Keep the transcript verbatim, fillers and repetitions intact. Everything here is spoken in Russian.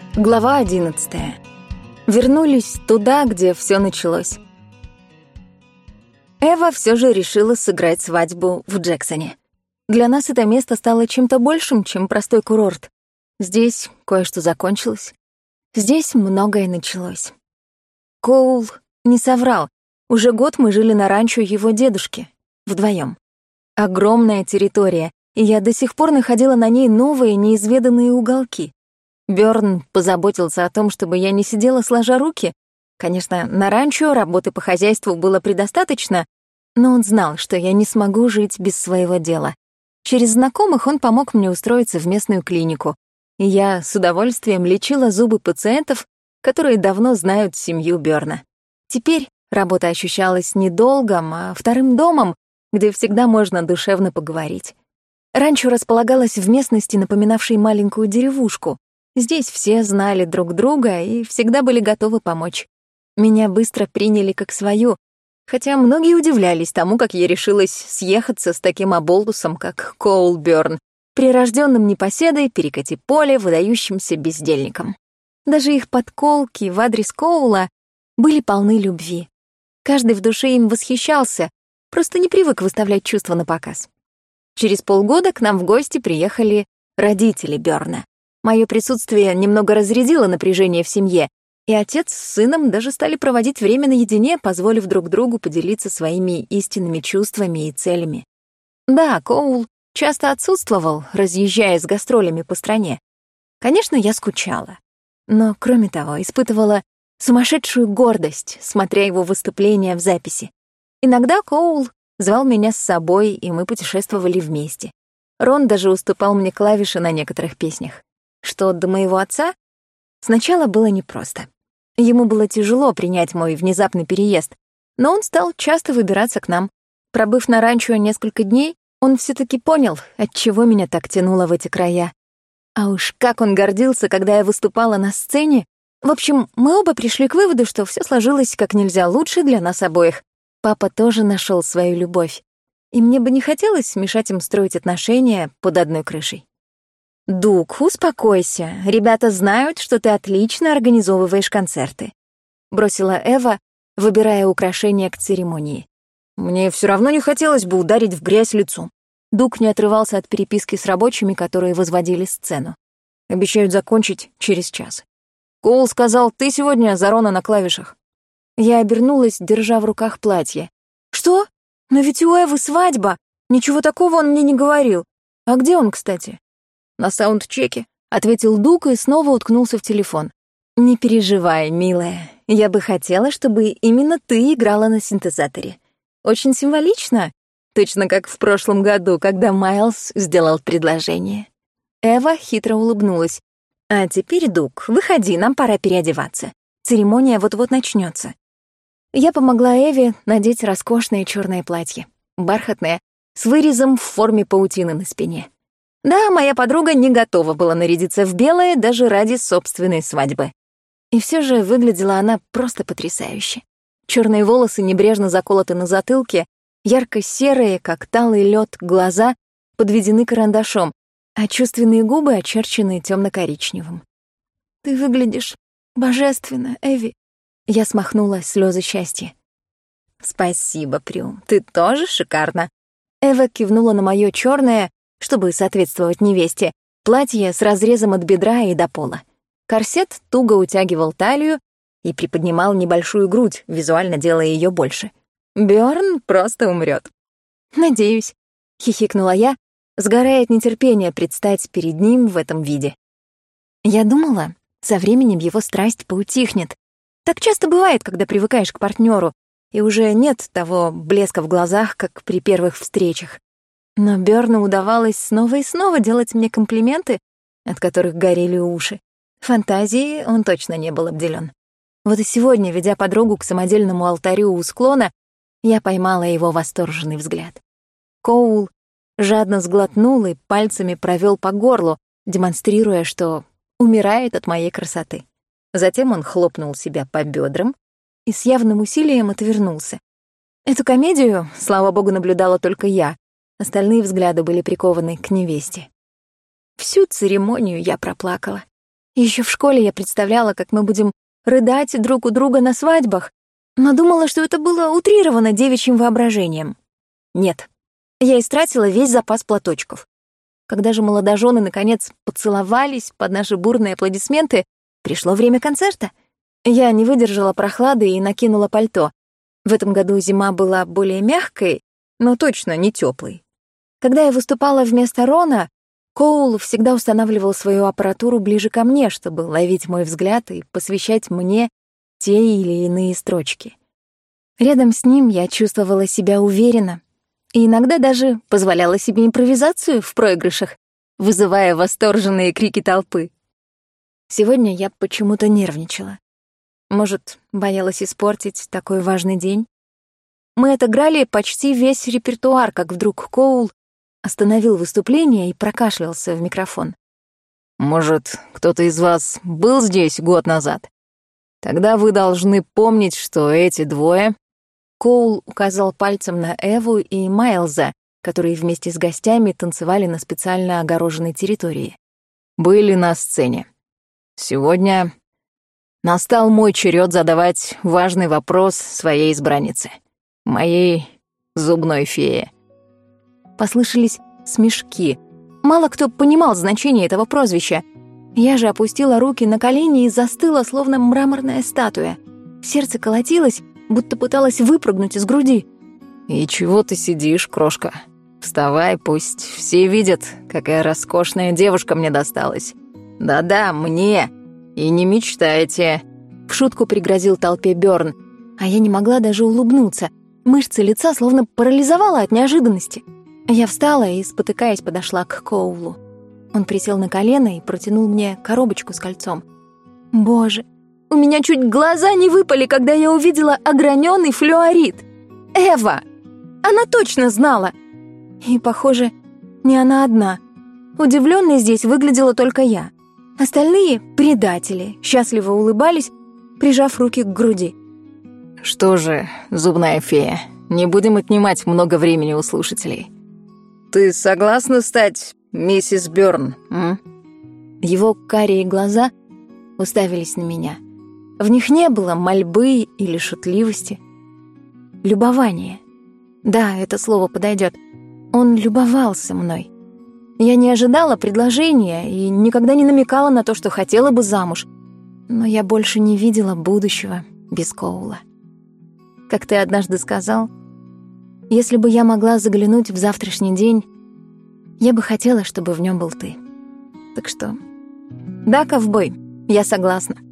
Глава одиннадцатая. Вернулись туда, где все началось. Эва все же решила сыграть свадьбу в Джексоне. Для нас это место стало чем-то большим, чем простой курорт. Здесь кое-что закончилось. Здесь многое началось. Коул не соврал. Уже год мы жили на ранчо его дедушки. Вдвоем. Огромная территория, и я до сих пор находила на ней новые, неизведанные уголки. Бёрн позаботился о том, чтобы я не сидела сложа руки. Конечно, на ранчо работы по хозяйству было предостаточно, но он знал, что я не смогу жить без своего дела. Через знакомых он помог мне устроиться в местную клинику, и я с удовольствием лечила зубы пациентов, которые давно знают семью Бёрна. Теперь работа ощущалась не долгом, а вторым домом, где всегда можно душевно поговорить. Ранчо располагалось в местности, напоминавшей маленькую деревушку. Здесь все знали друг друга и всегда были готовы помочь. Меня быстро приняли как свою, хотя многие удивлялись тому, как я решилась съехаться с таким оболтусом, как Коул Бёрн, прирожденным непоседой, перекати-поле, выдающимся бездельником. Даже их подколки в адрес Коула были полны любви. Каждый в душе им восхищался, просто не привык выставлять чувства на показ. Через полгода к нам в гости приехали родители Бёрна. Мое присутствие немного разрядило напряжение в семье, и отец с сыном даже стали проводить время наедине, позволив друг другу поделиться своими истинными чувствами и целями. Да, Коул часто отсутствовал, разъезжая с гастролями по стране. Конечно, я скучала, но, кроме того, испытывала сумасшедшую гордость, смотря его выступления в записи. Иногда Коул звал меня с собой, и мы путешествовали вместе. Рон даже уступал мне клавиши на некоторых песнях. Что до моего отца, сначала было непросто. Ему было тяжело принять мой внезапный переезд, но он стал часто выбираться к нам. Пробыв на ранчо несколько дней, он все-таки понял, отчего меня так тянуло в эти края. А уж как он гордился, когда я выступала на сцене. В общем, мы оба пришли к выводу, что все сложилось как нельзя лучше для нас обоих. Папа тоже нашел свою любовь, и мне бы не хотелось мешать им строить отношения под одной крышей. «Дуг, успокойся. Ребята знают, что ты отлично организовываешь концерты», — бросила Эва, выбирая украшения к церемонии. «Мне все равно не хотелось бы ударить в грязь лицом». Дуг не отрывался от переписки с рабочими, которые возводили сцену. Обещают закончить через час. Коул сказал, ты сегодня за Рона на клавишах. Я обернулась, держа в руках платье. «Что? Но ведь у Эвы свадьба. Ничего такого он мне не говорил. А где он, кстати?» «На саундчеке», — ответил Дуг и снова уткнулся в телефон. «Не переживай, милая. Я бы хотела, чтобы именно ты играла на синтезаторе. Очень символично, точно как в прошлом году, когда Майлз сделал предложение». Эва хитро улыбнулась. «А теперь, Дуг, выходи, нам пора переодеваться. Церемония вот-вот начнется». Я помогла Эве надеть роскошное черное платье, бархатное, с вырезом в форме паутины на спине. Да, моя подруга не готова была нарядиться в белое даже ради собственной свадьбы. И все же выглядела она просто потрясающе. Черные волосы небрежно заколоты на затылке, ярко-серые, как талый лед, глаза подведены карандашом, а чувственные губы очерчены темно-коричневым. «Ты выглядишь божественно, Эви». Я смахнула слезы счастья. «Спасибо, Прю, ты тоже шикарна». Эва кивнула на мое черное, чтобы соответствовать невесте, платье с разрезом от бедра и до пола. Корсет туго утягивал талию и приподнимал небольшую грудь, визуально делая ее больше. Бёрн просто умрет. «Надеюсь», — хихикнула я, сгорая от нетерпения предстать перед ним в этом виде. Я думала, со временем его страсть поутихнет. Так часто бывает, когда привыкаешь к партнеру, и уже нет того блеска в глазах, как при первых встречах. Но Бёрну удавалось снова и снова делать мне комплименты, от которых горели уши. Фантазией он точно не был обделен. Вот и сегодня, ведя подругу к самодельному алтарю у склона, я поймала его восторженный взгляд. Коул жадно сглотнул и пальцами провел по горлу, демонстрируя, что умирает от моей красоты. Затем он хлопнул себя по бедрам и с явным усилием отвернулся. Эту комедию, слава богу, наблюдала только я. Остальные взгляды были прикованы к невесте. Всю церемонию я проплакала. Еще в школе я представляла, как мы будем рыдать друг у друга на свадьбах, но думала, что это было утрировано девичьим воображением. Нет, я истратила весь запас платочков. Когда же молодожены наконец поцеловались под наши бурные аплодисменты, пришло время концерта. Я не выдержала прохлады и накинула пальто. В этом году зима была более мягкой, но точно не теплой. Когда я выступала вместо Рона, Коул всегда устанавливал свою аппаратуру ближе ко мне, чтобы ловить мой взгляд и посвящать мне те или иные строчки. Рядом с ним я чувствовала себя уверенно и иногда даже позволяла себе импровизацию в проигрышах, вызывая восторженные крики толпы. Сегодня я почему-то нервничала. Может, боялась испортить такой важный день? Мы отыграли почти весь репертуар, как вдруг Коул остановил выступление и прокашлялся в микрофон. «Может, кто-то из вас был здесь год назад? Тогда вы должны помнить, что эти двое...» Коул указал пальцем на Эву и Майлза, которые вместе с гостями танцевали на специально огороженной территории. «Были на сцене. Сегодня настал мой черед задавать важный вопрос своей избраннице, моей зубной фее». Послышались смешки. Мало кто понимал значение этого прозвища. Я же опустила руки на колени и застыла, словно мраморная статуя. Сердце колотилось, будто пыталось выпрыгнуть из груди. «И чего ты сидишь, крошка? Вставай, пусть все видят, какая роскошная девушка мне досталась. Да-да, мне. И не мечтайте». В шутку пригрозил толпе Бёрн, а я не могла даже улыбнуться. Мышцы лица словно парализовала от неожиданности. Я встала и, спотыкаясь, подошла к Коулу. Он присел на колено и протянул мне коробочку с кольцом. Боже, у меня чуть глаза не выпали, когда я увидела ограненный флюорит. Эва! Она точно знала! И, похоже, не она одна. Удивленной здесь выглядела только я. Остальные — предатели, счастливо улыбались, прижав руки к груди. «Что же, зубная фея, не будем отнимать много времени у слушателей. Ты согласна стать миссис Бёрн, м?» Его карие глаза уставились на меня. В них не было мольбы или шутливости. Любование. Да, это слово подойдет. Он любовался мной. Я не ожидала предложения и никогда не намекала на то, что хотела бы замуж. Но я больше не видела будущего без Коула. Как ты однажды сказал, если бы я могла заглянуть в завтрашний день, я бы хотела, чтобы в нем был ты. Так что, да, ковбой, я согласна.